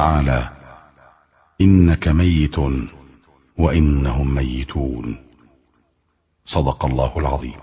تعالى: إنك ميت وإنهم ميتون. صدق الله العظيم.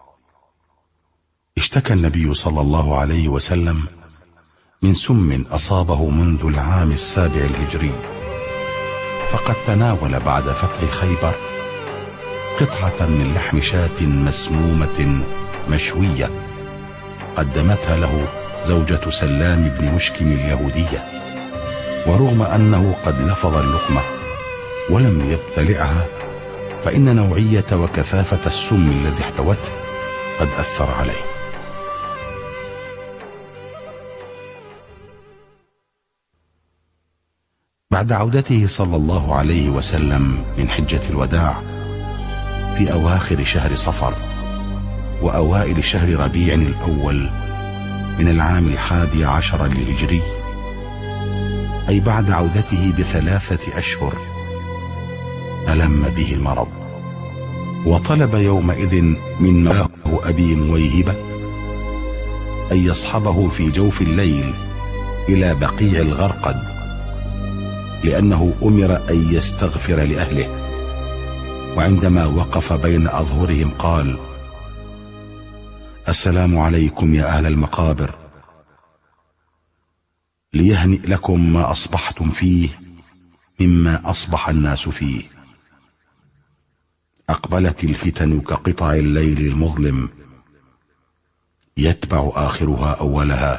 اشتكى النبي صلى الله عليه وسلم من سم أصابه منذ العام 7 الهجري، فقد تناول بعد فتح خيبر قطعة من لحم شاة مسمومة مشوية قدمتها له زوجة سلام بن مشكم اليهودية، ورغم أنه قد لفظ اللقمة ولم يبتلعها فإن نوعية وكثافة السم الذي احتوته قد أثر عليه. بعد عودته صلى الله عليه وسلم من حجة الوداع في أواخر شهر صفر وأوائل شهر ربيع الأول من العام 11 الهجري، أي بعد عودته ب3 أشهر، ألم به المرض، وطلب يومئذ من مولاه أبي مويهبة أن يصحبه في جوف الليل إلى بقيع الغرقد، لأنه أمر أن يستغفر لأهله. وعندما وقف بين أظهرهم قال: السلام عليكم يا أهل المقابر، ليهنئ لكم ما أصبحتم فيه مما أصبح الناس فيه. أقبلت الفتن كقطع الليل المظلم، يتبع آخرها أولها،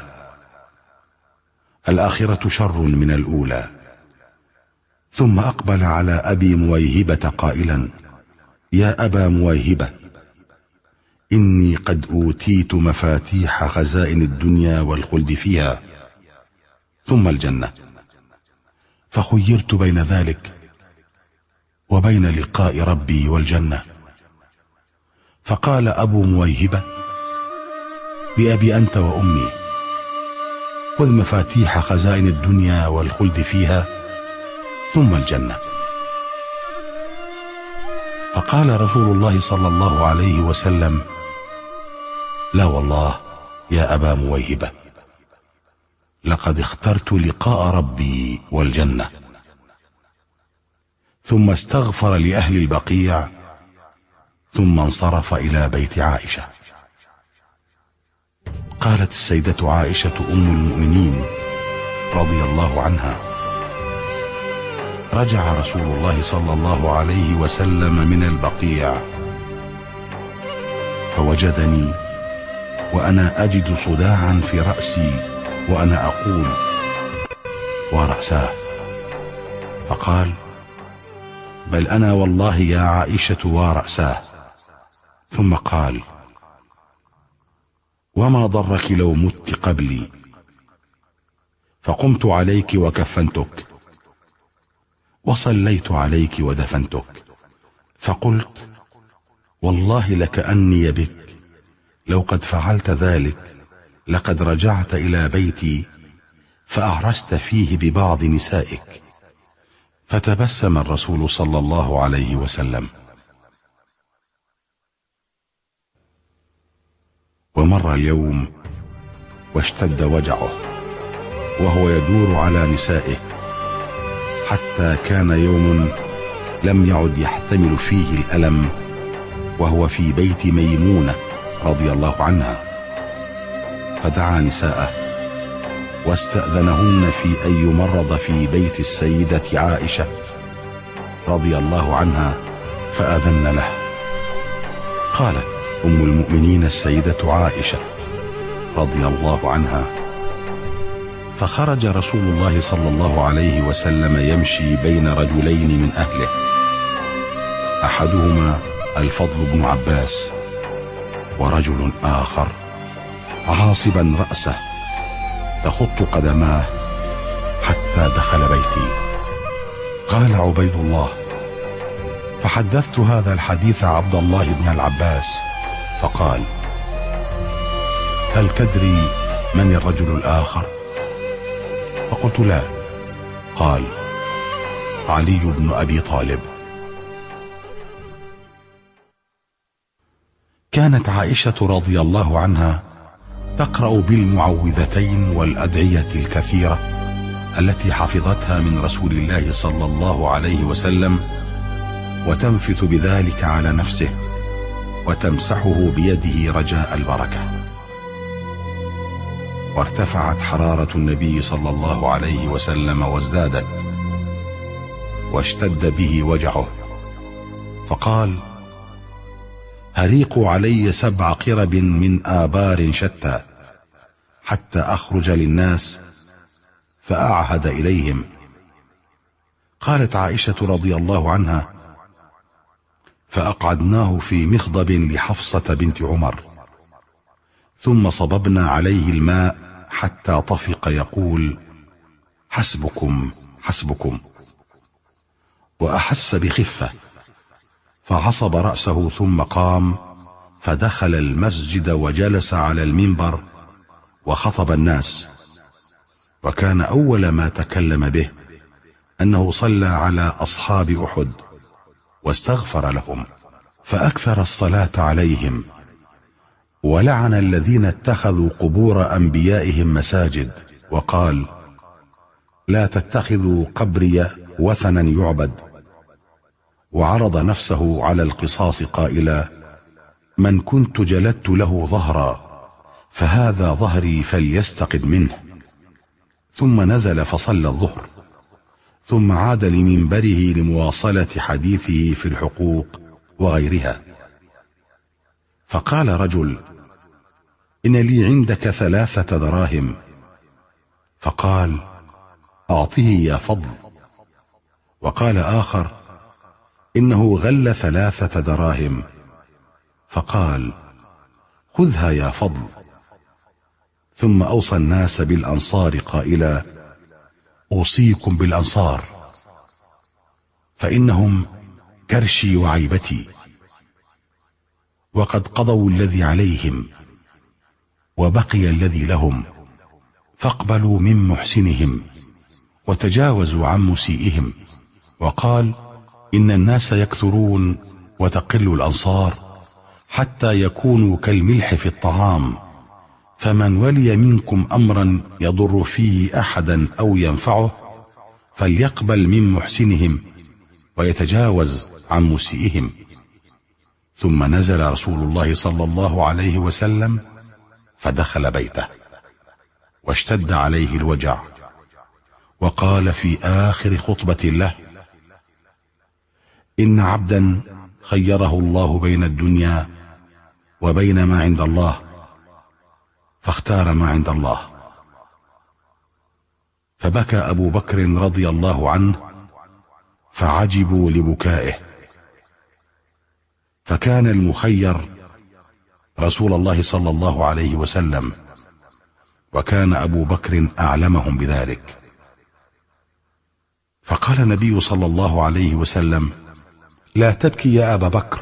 الآخرة شر من الأولى. ثم أقبل على أبي مويهبة قائلا: يا أبا مويهبة، إني قد أوتيت مفاتيح خزائن الدنيا والخلد فيها ثم الجنة، فخيرت بين ذلك وبين لقاء ربي والجنة. فقال أبو مويهبة: بأبي أنت وأمي، خذ مفاتيح خزائن الدنيا والخلد فيها ثم الجنة. فقال رسول الله صلى الله عليه وسلم: لا والله يا أبا مويهبة، لقد اخترت لقاء ربي والجنة. ثم استغفر لأهل البقيع ثم انصرف إلى بيت عائشة. قالت السيدة عائشة أم المؤمنين رضي الله عنها: رجع رسول الله صلى الله عليه وسلم من البقيع فوجدني وأنا أجد صداعا في رأسي وأنا أقول: ورأساه. فقال: بل أنا والله يا عائشة ورأساه. ثم قال: وما ضرك لو مت قبلي؟ فقمت عليك وكفنتك وصليت عليك ودفنتك. فقلت: والله لكأني بك لو قد فعلت ذلك لقد رجعت إلى بيتي فأعرست فيه ببعض نسائك. فتبسم الرسول صلى الله عليه وسلم. ومر اليوم واشتد وجعه وهو يدور على نسائه، حتى كان يوم لم يعد يحتمل فيه الألم وهو في بيت ميمونة رضي الله عنها، فدعا نساءه واستأذنهن في أن يمرض في بيت السيدة عائشة رضي الله عنها، فأذن له. قالت أم المؤمنين السيدة عائشة رضي الله عنها: فخرج رسول الله صلى الله عليه وسلم يمشي بين رجلين من أهله، أحدهما الفضل بن عباس، ورجل آخر عاصبا رأسه تخط قدماه حتى دخل بيتي. قال عبيد الله: فحدثت هذا الحديث عبد الله بن العباس فقال: هل تدري من الرجل الآخر؟ فقلت: لا. قال: علي بن أبي طالب. كانت عائشة رضي الله عنها تقرأ بالمعوذتين والأدعية الكثيرة التي حفظتها من رسول الله صلى الله عليه وسلم، وتنفث بذلك على نفسه وتمسحه بيده رجاء البركة. وارتفعت حرارة النبي صلى الله عليه وسلم وازدادت، واشتد به وجعه، فقال: هريقوا علي 7 قرب من آبار شتى حتى أخرج للناس فأعهد إليهم. قالت عائشة رضي الله عنها: فأقعدناه في مخضب لحفصة بنت عمر، ثم صببنا عليه الماء حتى طفق يقول: حسبكم حسبكم، وأحس بخفة، فعصب رأسه ثم قام فدخل المسجد وجلس على المنبر وخطب الناس. وكان أول ما تكلم به أنه صلى على أصحاب أحد واستغفر لهم، فأكثر الصلاة عليهم، ولعن الذين اتخذوا قبور أنبيائهم مساجد، وقال: لا تتخذوا قبري وثنا يعبد. وعرض نفسه على القصاص قائلا: من كنت جلدت له ظهرا فهذا ظهري فليستقد منه. ثم نزل فصلى الظهر، ثم عاد لمنبره لمواصلة حديثه في الحقوق وغيرها. فقال رجل: إن لي عندك 3 دراهم. فقال: أعطه يا فضل. وقال آخر: إنه غل 3 دراهم. فقال: خذها يا فضل. ثم أوصى الناس بالأنصار قائلا: أوصيكم بالأنصار فإنهم كرشي وعيبتي، وقد قضوا الذي عليهم وبقي الذي لهم، فاقبلوا من محسنهم وتجاوزوا عن مسيئهم. وقال: إن الناس يكثرون وتقل الأنصار حتى يكونوا كالملح في الطعام، فمن ولي منكم أمرا يضر فيه أحدا أو ينفعه فليقبل من محسنهم ويتجاوز عن مسيئهم. ثم نزل رسول الله صلى الله عليه وسلم فدخل بيته، واشتد عليه الوجع، وقال في آخر خطبة له: إن عبدا خيره الله بين الدنيا وبين ما عند الله، فاختار ما عند الله. فبكى أبو بكر رضي الله عنه، فعجبوا لبكائه. فكان المخير رسول الله صلى الله عليه وسلم، وكان أبو بكر أعلمهم بذلك. فقال النبي صلى الله عليه وسلم: لا تبكي يا أبا بكر،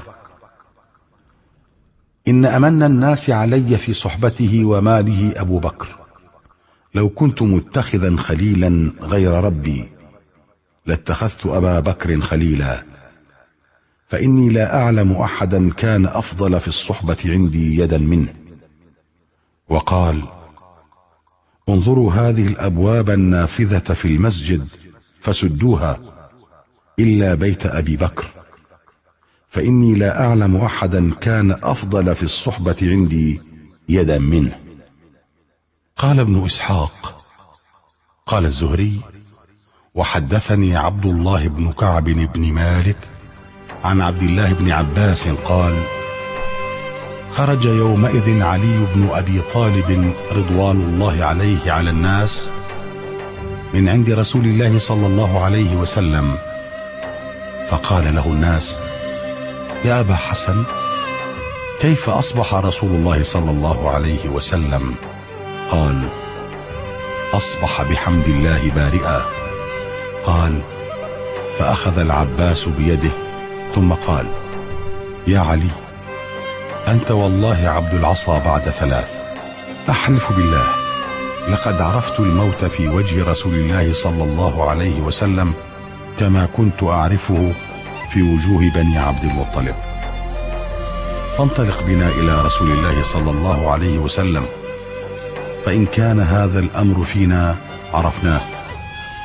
إن أمن الناس علي في صحبته وماله أبو بكر، لو كنت متخذا خليلا غير ربي لاتخذت أبا بكر خليلا، فإني لا أعلم أحدا كان أفضل في الصحبة عندي يدا منه. وقال: انظروا هذه الأبواب النافذة في المسجد فسدوها إلا بيت أبي بكر، فإني لا أعلم أحدا كان أفضل في الصحبة عندي يدا منه. قال ابن إسحاق: قال الزهري: وحدثني عبد الله بن كعب بن مالك عن عبد الله بن عباس قال: خرج يومئذ علي بن أبي طالب رضوان الله عليه على الناس من عند رسول الله صلى الله عليه وسلم، فقال له الناس: يا أبا حسن، كيف أصبح رسول الله صلى الله عليه وسلم؟ قال: أصبح بحمد الله بارئا. قال: فأخذ العباس بيده ثم قال: يا علي، أنت والله عبد العصا بعد 3. أحلف بالله لقد عرفت الموت في وجه رسول الله صلى الله عليه وسلم كما كنت أعرفه في وجوه بني عبد المطلب، فانطلق بنا إلى رسول الله صلى الله عليه وسلم، فإن كان هذا الأمر فينا عرفناه،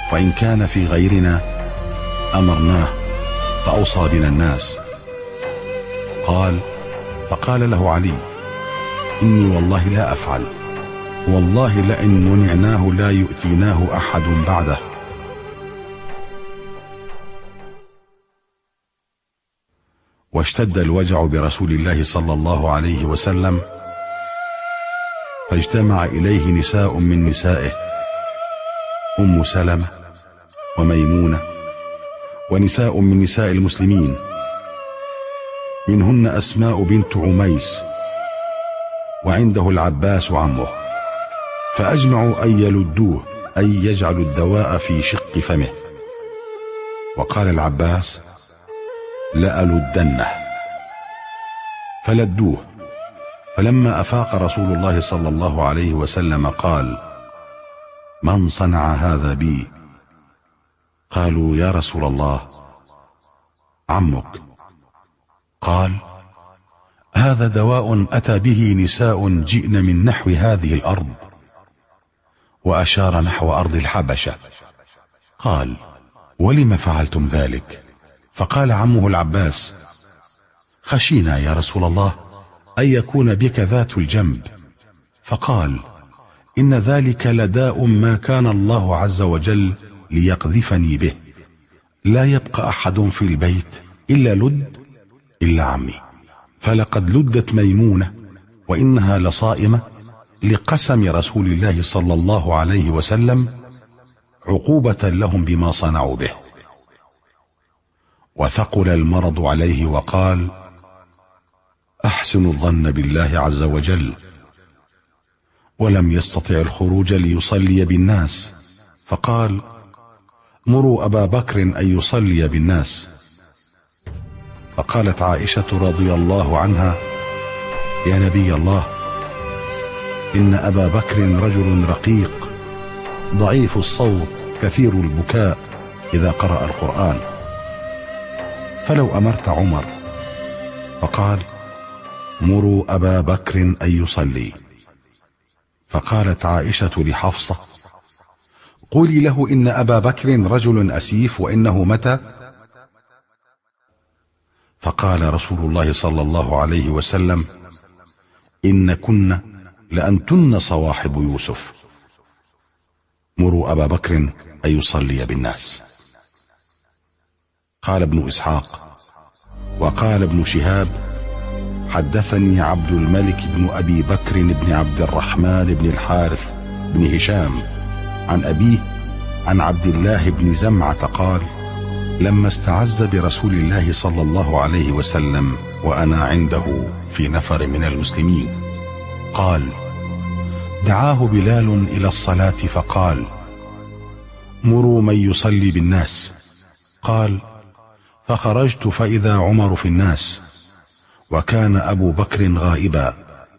وإن كان في غيرنا أمرناه فأوصى بنا الناس. فقال له علي: إني والله لا أفعل، والله لئن منعناه لا يؤتيناه أحد بعده. واشتد الوجع برسول الله صلى الله عليه وسلم، فاجتمع إليه نساء من نسائه: أم سلمة وميمونة، ونساء من نساء المسلمين، منهن أسماء بنت عميس، وعنده العباس عمه، فأجمعوا أن يلدوه، أي يجعلوا الدواء في شق فمه. وقال العباس: لألدنه، فلدوه. فلما أفاق رسول الله صلى الله عليه وسلم قال: من صنع هذا بي؟ قالوا: يا رسول الله، عمك. قال: هذا دواء أتى به نساء جئن من نحو هذه الأرض، وأشار نحو أرض الحبشة. قال: ولم فعلتم ذلك؟ فقال عمه العباس: خشينا يا رسول الله أن يكون بك ذات الجنب. فقال: إن ذلك لداء ما كان الله عز وجل ليقذفني به، لا يبقى أحد في البيت إلا لد إلا عمي. فلقد لدت ميمونة وإنها لصائمة لقسم رسول الله صلى الله عليه وسلم عقوبة لهم بما صنعوا به. وثقل المرض عليه وقال: أحسن الظن بالله عز وجل. ولم يستطع الخروج ليصلي بالناس، فقال: مروا أبا بكر أن يصلي بالناس. فقالت عائشة رضي الله عنها: يا نبي الله، إن أبا بكر رجل رقيق ضعيف الصوت كثير البكاء إذا قرأ القرآن، فلو أمرت عمر. فقال: مروا أبا بكر أن يصلي. فقالت عائشة لحفصة: قولي له إن أبا بكر رجل أسيف وإنه متى. فقال رسول الله صلى الله عليه وسلم: إن كن لأنتن صواحب يوسف، مروا أبا بكر أن يصلي بالناس. قال ابن إسحاق: وقال ابن شهاب: حدثني عبد الملك بن أبي بكر بن عبد الرحمن بن الحارث بن هشام عن أبيه عن عبد الله بن زمعة قال: لما استعز برسول الله صلى الله عليه وسلم وأنا عنده في نفر من المسلمين، قال: دعاه بلال إلى الصلاة فقال: مروا من يصلي بالناس. قال: فخرجت فإذا عمر في الناس، وكان أبو بكر غائبا،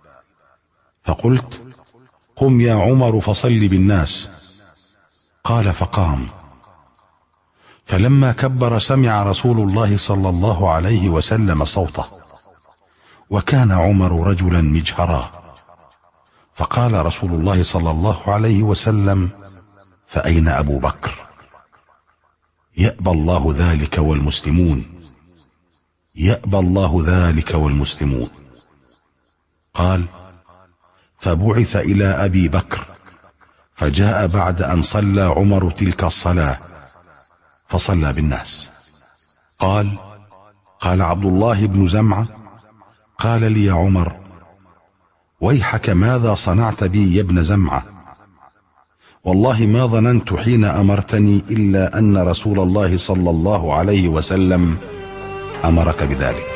فقلت: قم يا عمر فصل بالناس. قال: فقام. فلما كبر سمع رسول الله صلى الله عليه وسلم صوته، وكان عمر رجلا مجهرا. فقال رسول الله صلى الله عليه وسلم: فأين أبو بكر؟ يأبى الله ذلك والمسلمون، يأبى الله ذلك والمسلمون. قال: فبعث إلى أبي بكر، فجاء بعد أن صلى عمر تلك الصلاة فصلى بالناس. قال عبد الله بن زمعة: قال لي عمر: ويحك ماذا صنعت بي يا ابن زمعة؟ والله ما ظننت حين أمرتني إلا أن رسول الله صلى الله عليه وسلم أمرك بذلك،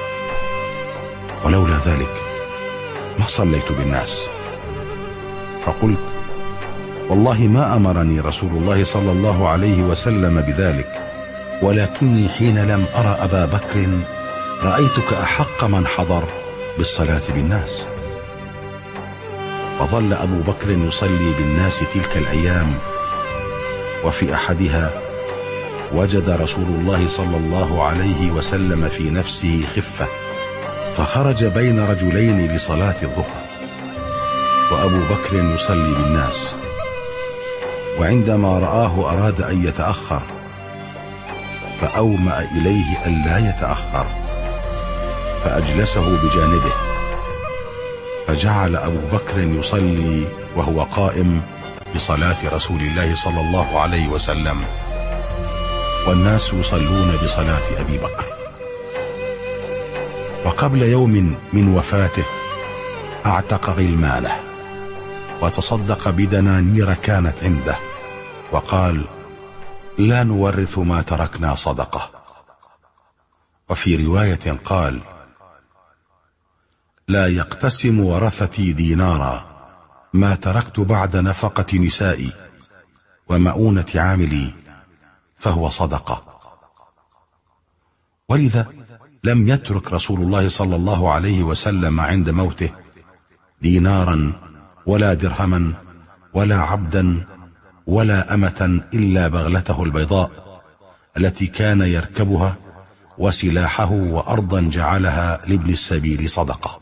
ولولا ذلك ما صليت بالناس. فقلت: والله ما أمرني رسول الله صلى الله عليه وسلم بذلك، ولكني حين لم أرى أبا بكر رأيتك أحق من حضر بالصلاة بالناس. وظل أبو بكر يصلي بالناس تلك الأيام، وفي أحدها وجد رسول الله صلى الله عليه وسلم في نفسه خفة، فخرج بين رجلين لصلاة الظهر، وأبو بكر يصلي بالناس. وعندما رآه أراد أن يتأخر، فأومأ إليه ألا يتأخر، فأجلسه بجانبه، فجعل أبو بكر يصلي وهو قائم بصلاة رسول الله صلى الله عليه وسلم، والناس يصلون بصلاة أبي بكر. وقبل يوم من وفاته اعتق غلمانه وتصدق بدنانير كانت عنده، وقال: لا نورث ما تركنا صدقة. وفي رواية قال: لا يقتسم ورثتي دينارا ما تركت بعد نفقة نسائي ومؤونة عاملي، فهو صدقة. ولذا لم يترك رسول الله صلى الله عليه وسلم عند موته دينارا ولا درهما ولا عبدا ولا أمة إلا بغلته البيضاء التي كان يركبها، وسلاحه، وأرضا جعلها لابن السبيل صدقة.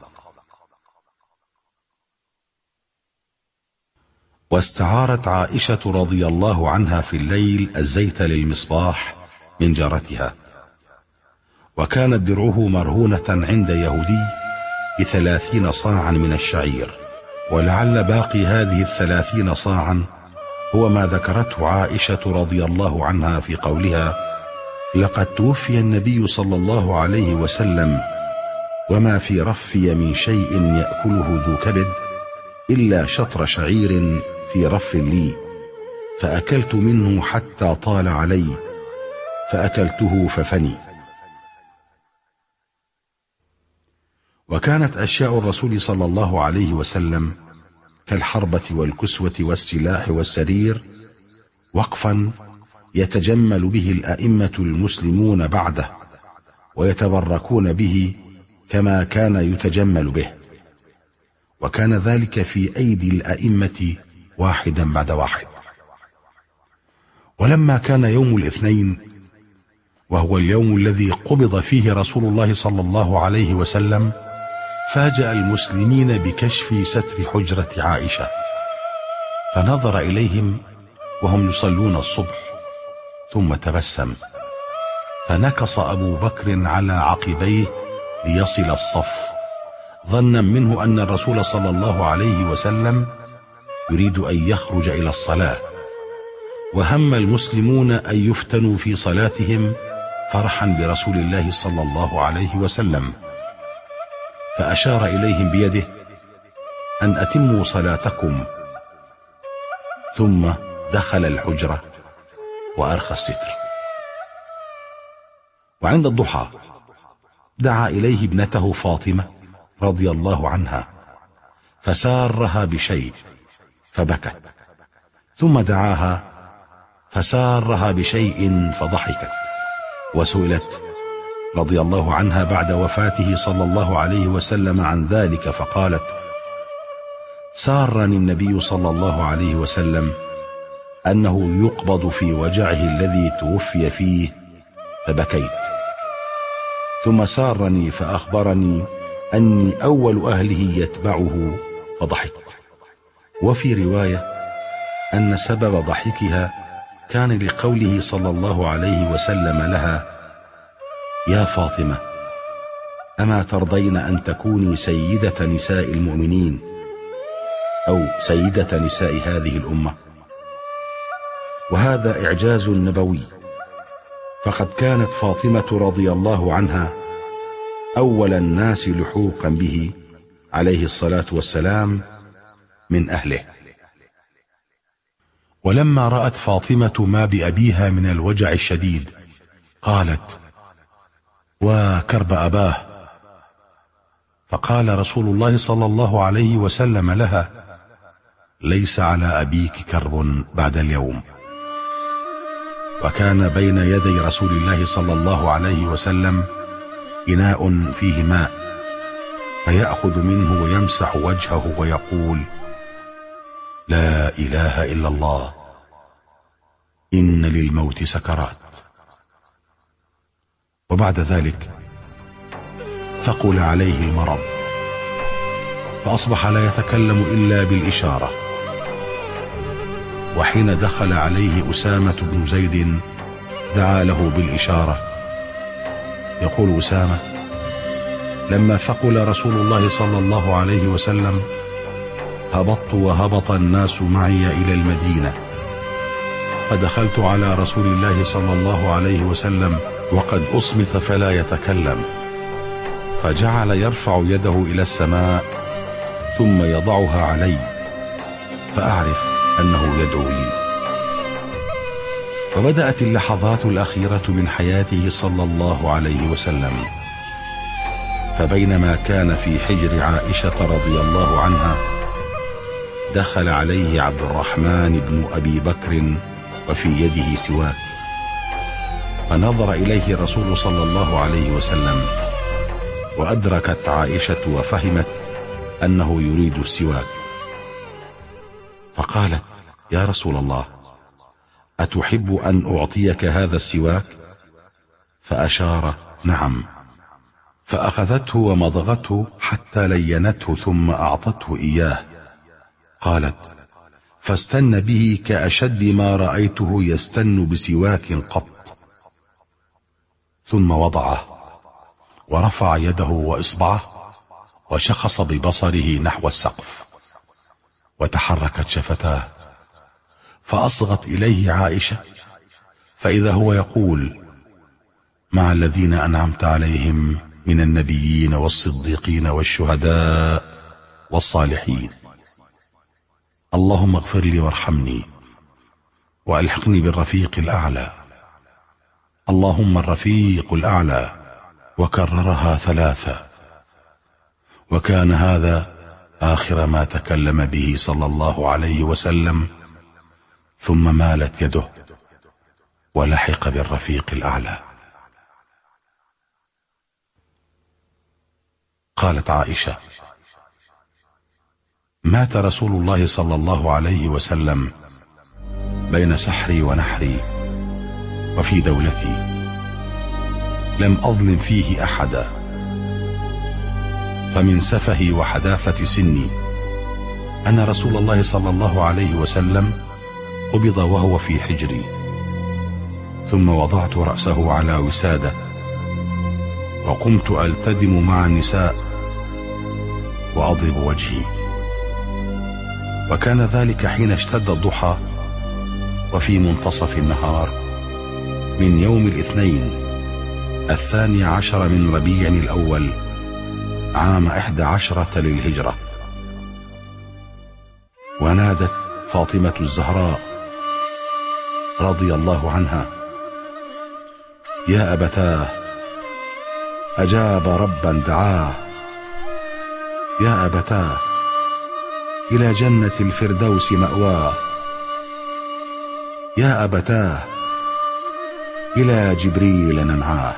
واستعارت عائشة رضي الله عنها في الليل الزيت للمصباح من جارتها، وكانت درعه مرهونة عند يهودي ب30 صاعا من الشعير، ولعل باقي هذه 30 صاعا هو ما ذكرته عائشة رضي الله عنها في قولها: لقد توفي النبي صلى الله عليه وسلم وما في رفي من شيء يأكله ذو كبد إلا شطر شعير في رف لي، فأكلت منه حتى طال علي، فأكلته ففني. وكانت أشياء الرسول صلى الله عليه وسلم كالحربة والكسوة والسلاح والسرير وقفا يتجمل به الأئمة المسلمون بعده، ويتبركون به كما كان يتجمل به، وكان ذلك في أيدي الأئمة واحدا بعد واحد. ولما كان يوم الاثنين، وهو اليوم الذي قبض فيه رسول الله صلى الله عليه وسلم، فاجأ المسلمين بكشف ستر حجرة عائشة، فنظر إليهم وهم يصلون الصبح، ثم تبسم، فنكص أبو بكر على عقبيه ليصل الصف، ظنا منه أن الرسول صلى الله عليه وسلم يريد أن يخرج إلى الصلاة، وهم المسلمون أن يفتنوا في صلاتهم فرحا برسول الله صلى الله عليه وسلم، فأشار إليهم بيده أن أتموا صلاتكم، ثم دخل الحجرة وأرخى الستر. وعند الضحى دعا إليه ابنته فاطمة رضي الله عنها، فسارها بشيء فبكت، ثم دعاها فسارها بشيء فضحكت. وسئلت رضي الله عنها بعد وفاته صلى الله عليه وسلم عن ذلك، فقالت: سارني النبي صلى الله عليه وسلم أنه يقبض في وجعه الذي توفي فيه فبكيت، ثم سارني فأخبرني أني أول أهله يتبعه فضحكت. وفي رواية أن سبب ضحكها كان لقوله صلى الله عليه وسلم لها: يا فاطمة، أما ترضين أن تكوني سيدة نساء المؤمنين أو سيدة نساء هذه الأمة؟ وهذا إعجاز نبوي، فقد كانت فاطمة رضي الله عنها أول الناس لحوقا به عليه الصلاة والسلام من أهله. ولما رأت فاطمة ما بأبيها من الوجع الشديد قالت: وكرب أباه. فقال رسول الله صلى الله عليه وسلم لها: ليس على أبيك كرب بعد اليوم. وكان بين يدي رسول الله صلى الله عليه وسلم إناء فيه ماء، فيأخذ منه ويمسح وجهه ويقول: لا إله إلا الله، إن للموت سكرات. وبعد ذلك ثقل عليه المرض، فأصبح لا يتكلم إلا بالإشارة، وحين دخل عليه أسامة بن زيد دعا له بالإشارة. يقول أسامة: لما ثقل رسول الله صلى الله عليه وسلم هبطت وهبط الناس معي إلى المدينة، فدخلت على رسول الله صلى الله عليه وسلم وقد أصمت فلا يتكلم، فجعل يرفع يده إلى السماء ثم يضعها علي، فأعرف أنه يدعو لي. وبدأت اللحظات الأخيرة من حياته صلى الله عليه وسلم، فبينما كان في حجر عائشة رضي الله عنها دخل عليه عبد الرحمن بن أبي بكر وفي يده سواك، فنظر إليه رسول صلى الله عليه وسلم، وأدركت عائشة وفهمت أنه يريد السواك، فقالت: يا رسول الله، أتحب أن أعطيك هذا السواك؟ فأشار: نعم، فأخذته ومضغته حتى لينته ثم أعطته إياه. قالت: فاستن به كأشد ما رأيته يستن بسواك قط، ثم وضعه ورفع يده وإصبعه وشخص ببصره نحو السقف، وتحركت شفتاه، فأصغت إليه عائشة، فإذا هو يقول: مع الذين أنعمت عليهم من النبيين والصديقين والشهداء والصالحين، اللهم اغفر لي وارحمني وألحقني بالرفيق الأعلى، اللهم الرفيق الأعلى، وكررها 3، وكان هذا آخر ما تكلم به صلى الله عليه وسلم، ثم مالت يده ولحق بالرفيق الأعلى. قالت عائشة: مات رسول الله صلى الله عليه وسلم بين سحري ونحري وفي دولتي، لم أظلم فيه أحدا، فمن سفهي وحداثة سني أن رسول الله صلى الله عليه وسلم قبض وهو في حجري، ثم وضعت رأسه على وسادة وقمت ألتدم مع النساء وأضرب وجهي، وكان ذلك حين اشتد الضحى وفي منتصف النهار من يوم الاثنين 12 من ربيع الأول عام 11 للهجرة. ونادت فاطمة الزهراء رضي الله عنها: يا أبتاه، أجاب ربا دعاه، يا أبتاه، إلى جنة الفردوس مأواه، يا أبتاه، إلى جبريل ننعاه.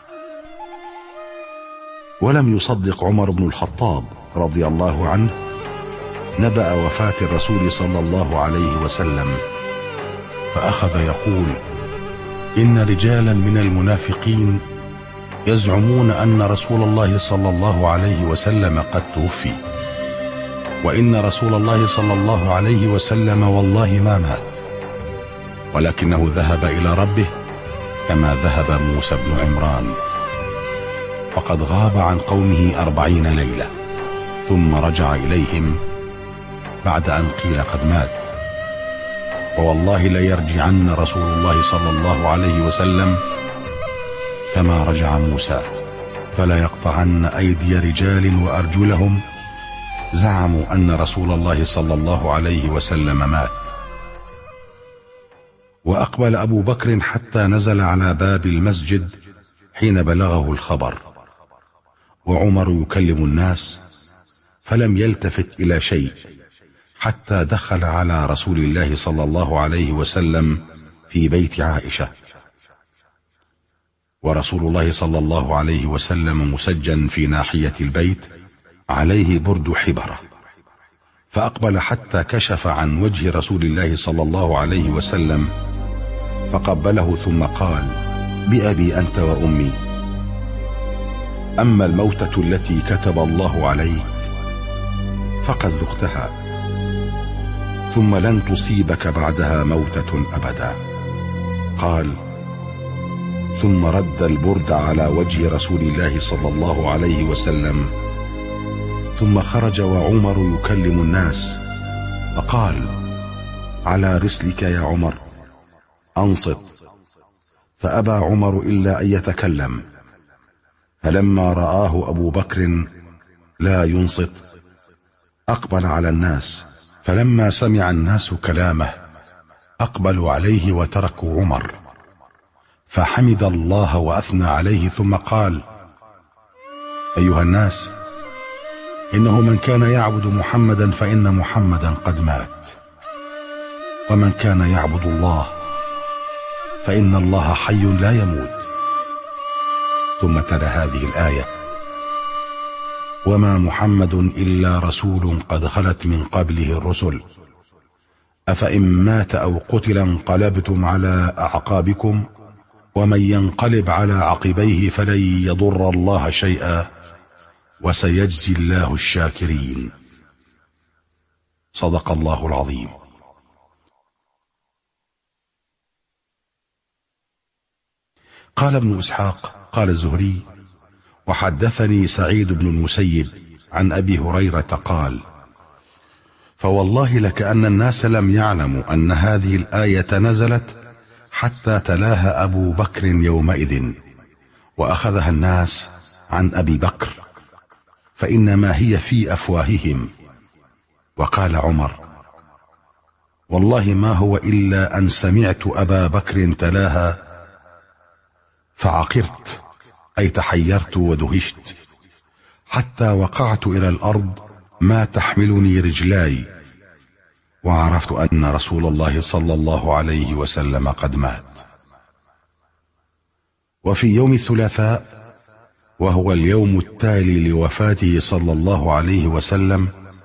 ولم يصدق عمر بن الخطاب رضي الله عنه نبأ وفاة الرسول صلى الله عليه وسلم، فأخذ يقول: إن رجالا من المنافقين يزعمون أن رسول الله صلى الله عليه وسلم قد توفي، وإن رسول الله صلى الله عليه وسلم والله ما مات، ولكنه ذهب إلى ربه كما ذهب موسى بن عمران، فقد غاب عن قومه 40 ليلة ثم رجع إليهم بعد أن قيل قد مات، ووالله ليرجعن رسول الله صلى الله عليه وسلم كما رجع موسى، فلا يقطعن أيدي رجال وأرجلهم زعموا أن رسول الله صلى الله عليه وسلم مات. وأقبل أبو بكر حتى نزل على باب المسجد حين بلغه الخبر، وعمر يكلم الناس، فلم يلتفت إلى شيء حتى دخل على رسول الله صلى الله عليه وسلم في بيت عائشة، ورسول الله صلى الله عليه وسلم مسجن في ناحية البيت عليه برد حبرة، فأقبل حتى كشف عن وجه رسول الله صلى الله عليه وسلم فقبله، ثم قال: بأبي أنت وأمي، أما الموتة التي كتب الله عليك فقد ذقتها، ثم لن تصيبك بعدها موتة أبدا. قال: ثم رد البرد على وجه رسول الله صلى الله عليه وسلم، ثم خرج وعمر يكلم الناس، فقال: على رسلك يا عمر، أنصت. فأبى عمر إلا أن يتكلم. فلما رآه أبو بكر لا ينصت أقبل على الناس، فلما سمع الناس كلامه أقبلوا عليه وتركوا عمر، فحمد الله وأثنى عليه، ثم قال: أيها الناس، إنه من كان يعبد محمدا فإن محمدا قد مات، ومن كان يعبد الله فإن الله حي لا يموت. ثم تلا هذه الآية: وما محمد إلا رسول قد خلت من قبله الرسل، أفإن مات أو قتل انقلبتم على أعقابكم، ومن ينقلب على عقبيه فلن يضر الله شيئا، وسيجزي الله الشاكرين. صدق الله العظيم. قال ابن إسحاق: قال الزهري: وحدثني سعيد بن المسيب عن أبي هريرة قال: فوالله لكأن الناس لم يعلموا أن هذه الآية نزلت حتى تلاها أبو بكر يومئذ، وأخذها الناس عن أبي بكر، فإنما هي في أفواههم. وقال عمر: والله ما هو إلا أن سمعت أبا بكر تلاها فعقرت، أي تحيرت ودهشت، حتى وقعت إلى الأرض ما تحملني رجلاي، وعرفت أن رسول الله صلى الله عليه وسلم قد مات. وفي يوم الثلاثاء، وهو اليوم التالي لوفاته صلى الله عليه وسلم،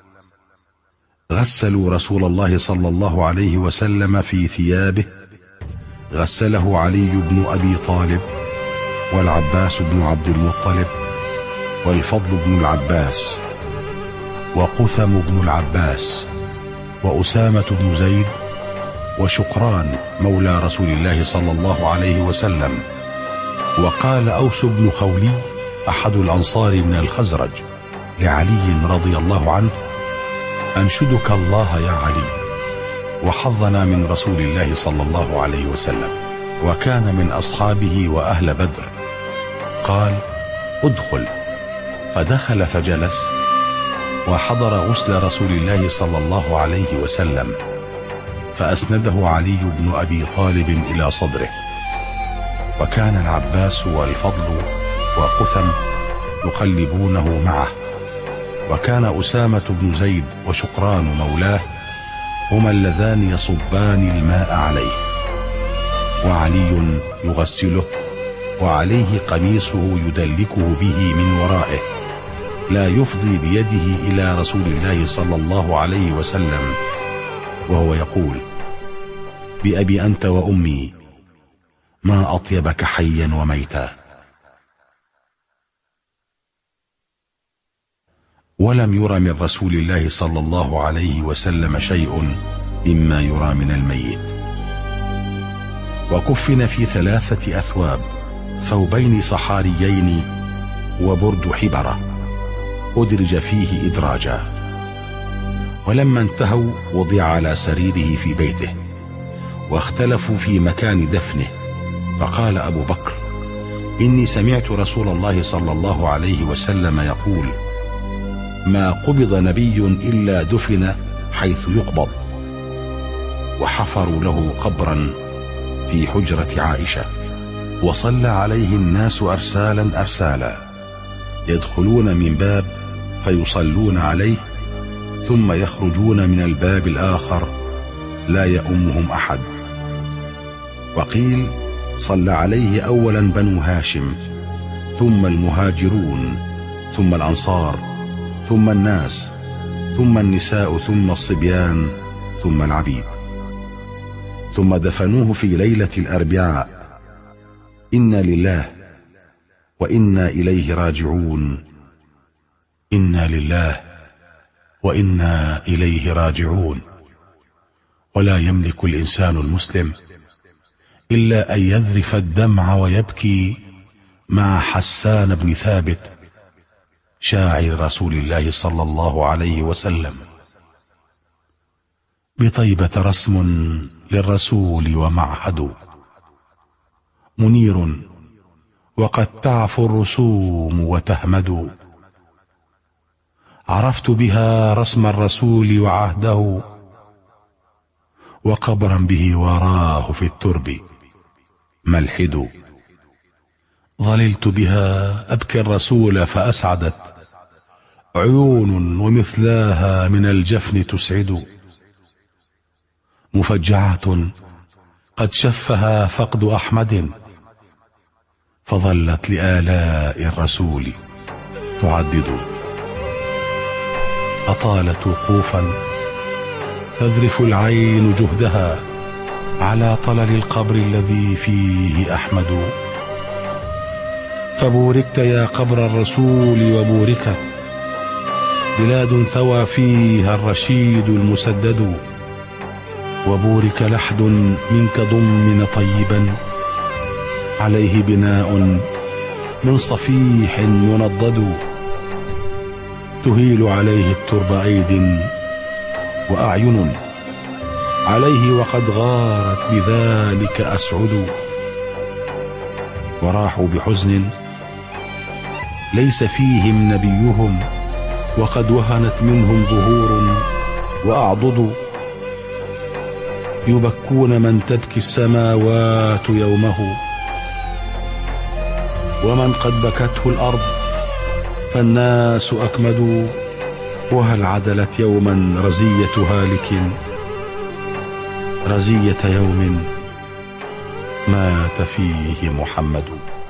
غسلوا رسول الله صلى الله عليه وسلم في ثيابه، غسله علي بن أبي طالب، والعباس بن عبد المطلب، والفضل بن العباس، وقثم بن العباس، وأسامة بن زيد، وشقران مولى رسول الله صلى الله عليه وسلم. وقال أوس بن خولي أحد الأنصار من الخزرج لعلي رضي الله عنه: أنشدك الله يا علي، وحظنا من رسول الله صلى الله عليه وسلم. وكان من أصحابه وأهل بدر. قال: ادخل. فدخل فجلس، وحضر غسل رسول الله صلى الله عليه وسلم، فأسنده علي بن أبي طالب إلى صدره، وكان العباس والفضل وقثم يقلبونه معه، وكان أسامة بن زيد وشقران مولاه هما اللذان يصبان الماء عليه، وعلي يغسله، وعليه قميصه يدلكه به من ورائه، لا يفضي بيده إلى رسول الله صلى الله عليه وسلم، وهو يقول: بأبي أنت وأمي، ما أطيبك حيا وميتا. ولم ير من رسول الله صلى الله عليه وسلم شيء مما يرى من الميت. وكفن في 3 أثواب، ثوبين صحاريين، وبرد حبرة أدرج فيه إدراجا. ولما انتهوا وضع على سريره في بيته، واختلفوا في مكان دفنه، فقال أبو بكر: إني سمعت رسول الله صلى الله عليه وسلم يقول: ما قبض نبي إلا دفن حيث يقبض. وحفروا له قبرا في حجرة عائشة، وصلى عليه الناس أرسالا أرسالا، يدخلون من باب فيصلون عليه، ثم يخرجون من الباب الآخر لا يؤمهم أحد. وقيل صلى عليه أولا بنو هاشم، ثم المهاجرون، ثم الأنصار، ثم الناس، ثم النساء، ثم الصبيان، ثم العبيد. ثم دفنوه في ليلة الأربعاء. إنا لله وإنا إليه راجعون. إنا لله وإنا إليه راجعون. ولا يملك الإنسان المسلم إلا أن يذرف الدمع ويبكي مع حسان بن ثابت شاعر رسول الله صلى الله عليه وسلم: بطيبة رسم للرسول ومعهد منير وقد تعفو الرسوم وتهمد، عرفت بها رسم الرسول وعهده، وقبرا به وراه في الترب ملحد. ظللت بها أبكي الرسول فأسعدت عيون ومثلاها من الجفن تسعد، مفجعة قد شفها فقد أحمد، فظلت لآلاء الرسول تعدد. أطالت وقوفا تذرف العين جهدها على طلل القبر الذي فيه أحمد، فبوركت يا قبر الرسول وبوركت بلاد ثوى فيها الرشيد المسدد، وبورك لحد منك ضمن طيبا عليه بناء من صفيح منضد، تهيل عليه الترب أيد وأعين عليه وقد غارت بذلك أسعد، وراحوا بحزن ليس فيهم نبيهم وقد وهنت منهم ظهور وأعضد، يبكون من تبكي السماوات يومه، ومن قد بكته الأرض فالناس أكمدوا، وهل عدلت يوما رزية هالك رزية يوم مات فيه محمد.